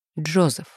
Джозеф.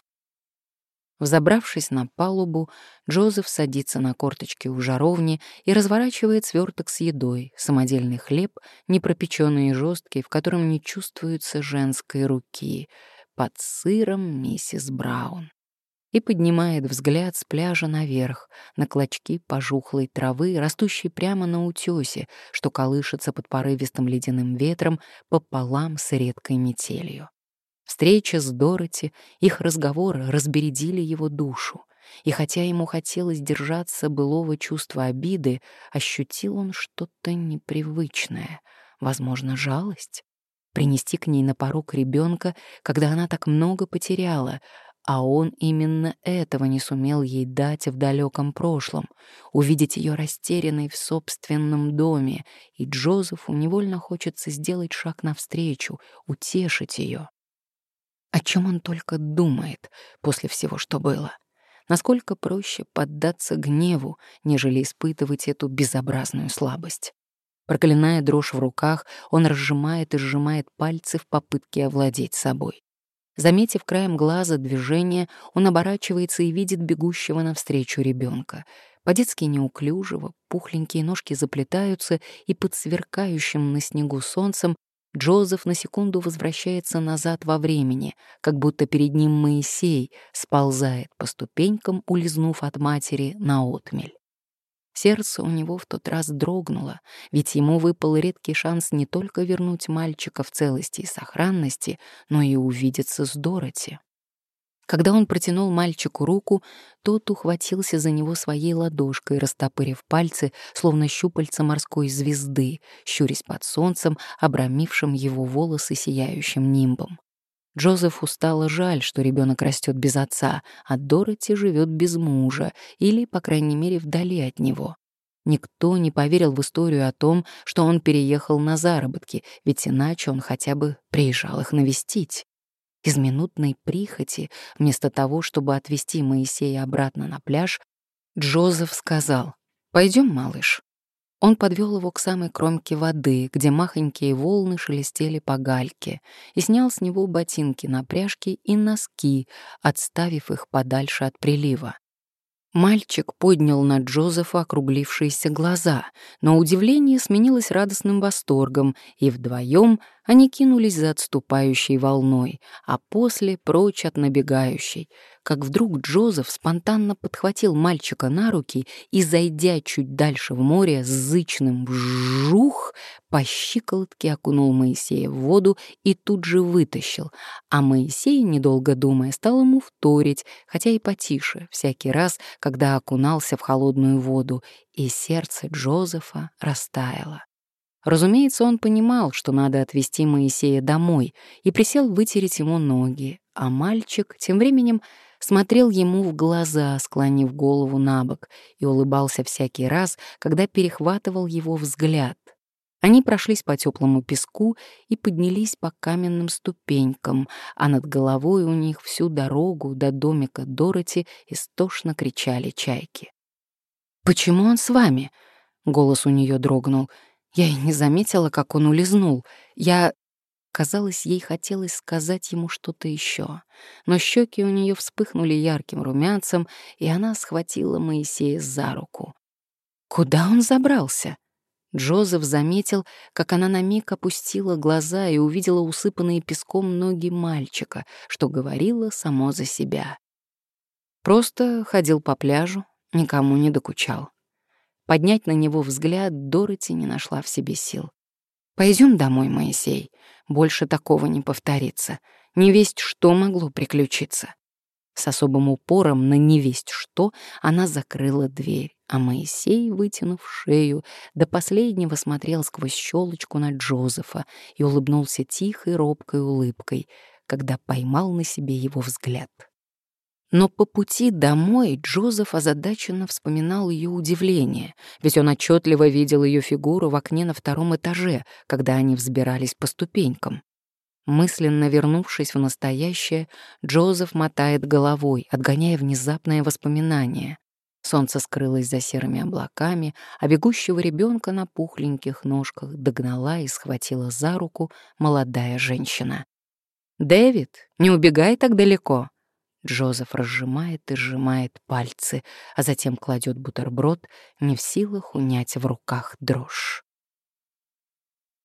Взобравшись на палубу, Джозеф садится на корточки у жаровни и разворачивает сверток с едой, самодельный хлеб, непропеченный и жесткий, в котором не чувствуется женской руки, под сыром миссис Браун. И поднимает взгляд с пляжа наверх, на клочки пожухлой травы, растущей прямо на утёсе, что колышется под порывистым ледяным ветром пополам с редкой метелью. Встреча с Дороти, их разговоры разбередили его душу, и хотя ему хотелось держаться былого чувства обиды, ощутил он что-то непривычное, возможно, жалость. Принести к ней на порог ребенка, когда она так много потеряла, а он именно этого не сумел ей дать в далеком прошлом, увидеть ее растерянной в собственном доме, и Джозефу невольно хочется сделать шаг навстречу, утешить ее. О чем он только думает после всего, что было? Насколько проще поддаться гневу, нежели испытывать эту безобразную слабость? Проклиная дрожь в руках, он разжимает и сжимает пальцы в попытке овладеть собой. Заметив краем глаза движение, он оборачивается и видит бегущего навстречу ребенка. По-детски неуклюжего, пухленькие ножки заплетаются, и под сверкающим на снегу солнцем Джозеф на секунду возвращается назад во времени, как будто перед ним Моисей сползает по ступенькам, улизнув от матери на отмель. Сердце у него в тот раз дрогнуло, ведь ему выпал редкий шанс не только вернуть мальчика в целости и сохранности, но и увидеться с Дороти. Когда он протянул мальчику руку, тот ухватился за него своей ладошкой, растопырив пальцы, словно щупальца морской звезды, щурясь под солнцем, обрамившим его волосы сияющим нимбом. Джозефу стало жаль, что ребенок растет без отца, а Дороти живет без мужа или, по крайней мере, вдали от него. Никто не поверил в историю о том, что он переехал на заработки, ведь иначе он хотя бы приезжал их навестить. Из минутной прихоти, вместо того, чтобы отвезти Моисея обратно на пляж, Джозеф сказал: «Пойдем, малыш». Он подвел его к самой кромке воды, где махонькие волны шелестели по гальке, и снял с него ботинки на пряжке и носки, отставив их подальше от прилива. Мальчик поднял на Джозефа округлившиеся глаза, но удивление сменилось радостным восторгом, и вдвоем они кинулись за отступающей волной, а после прочь от набегающей, как вдруг Джозеф спонтанно подхватил мальчика на руки и, зайдя чуть дальше в море, с зычным «вжух» по щиколотке окунул Моисея в воду и тут же вытащил, а Моисей, недолго думая, стал ему вторить, хотя и потише, всякий раз, когда окунался в холодную воду, и сердце Джозефа растаяло. Разумеется, он понимал, что надо отвезти Моисея домой, и присел вытереть ему ноги, а мальчик тем временем смотрел ему в глаза, склонив голову набок, и улыбался всякий раз, когда перехватывал его взгляд. Они прошлись по теплому песку и поднялись по каменным ступенькам, а над головой у них всю дорогу до домика Дороти истошно кричали чайки. «Почему он с вами?» — голос у нее дрогнул. «Я и не заметила, как он улизнул. Казалось, ей хотелось сказать ему что-то еще, но щеки у нее вспыхнули ярким румянцем, и она схватила Моисея за руку. «Куда он забрался?» Джозеф заметил, как она на миг опустила глаза и увидела усыпанные песком ноги мальчика, что говорило само за себя. Просто ходил по пляжу, никому не докучал. Поднять на него взгляд Дороти не нашла в себе сил. «Пойдем домой, Моисей. Больше такого не повторится. Невесть что могло приключиться». С особым упором на невесть что она закрыла дверь, а Моисей, вытянув шею, до последнего смотрел сквозь щелочку на Джозефа и улыбнулся тихой робкой улыбкой, когда поймал на себе его взгляд. Но по пути домой Джозеф озадаченно вспоминал ее удивление, ведь он отчетливо видел ее фигуру в окне на втором этаже, когда они взбирались по ступенькам. Мысленно вернувшись в настоящее, Джозеф мотает головой, отгоняя внезапное воспоминание. Солнце скрылось за серыми облаками, а бегущего ребенка на пухленьких ножках догнала и схватила за руку молодая женщина. «Дэвид, не убегай так далеко!» Джозеф разжимает и сжимает пальцы, а затем кладет бутерброд, не в силах унять в руках дрожь.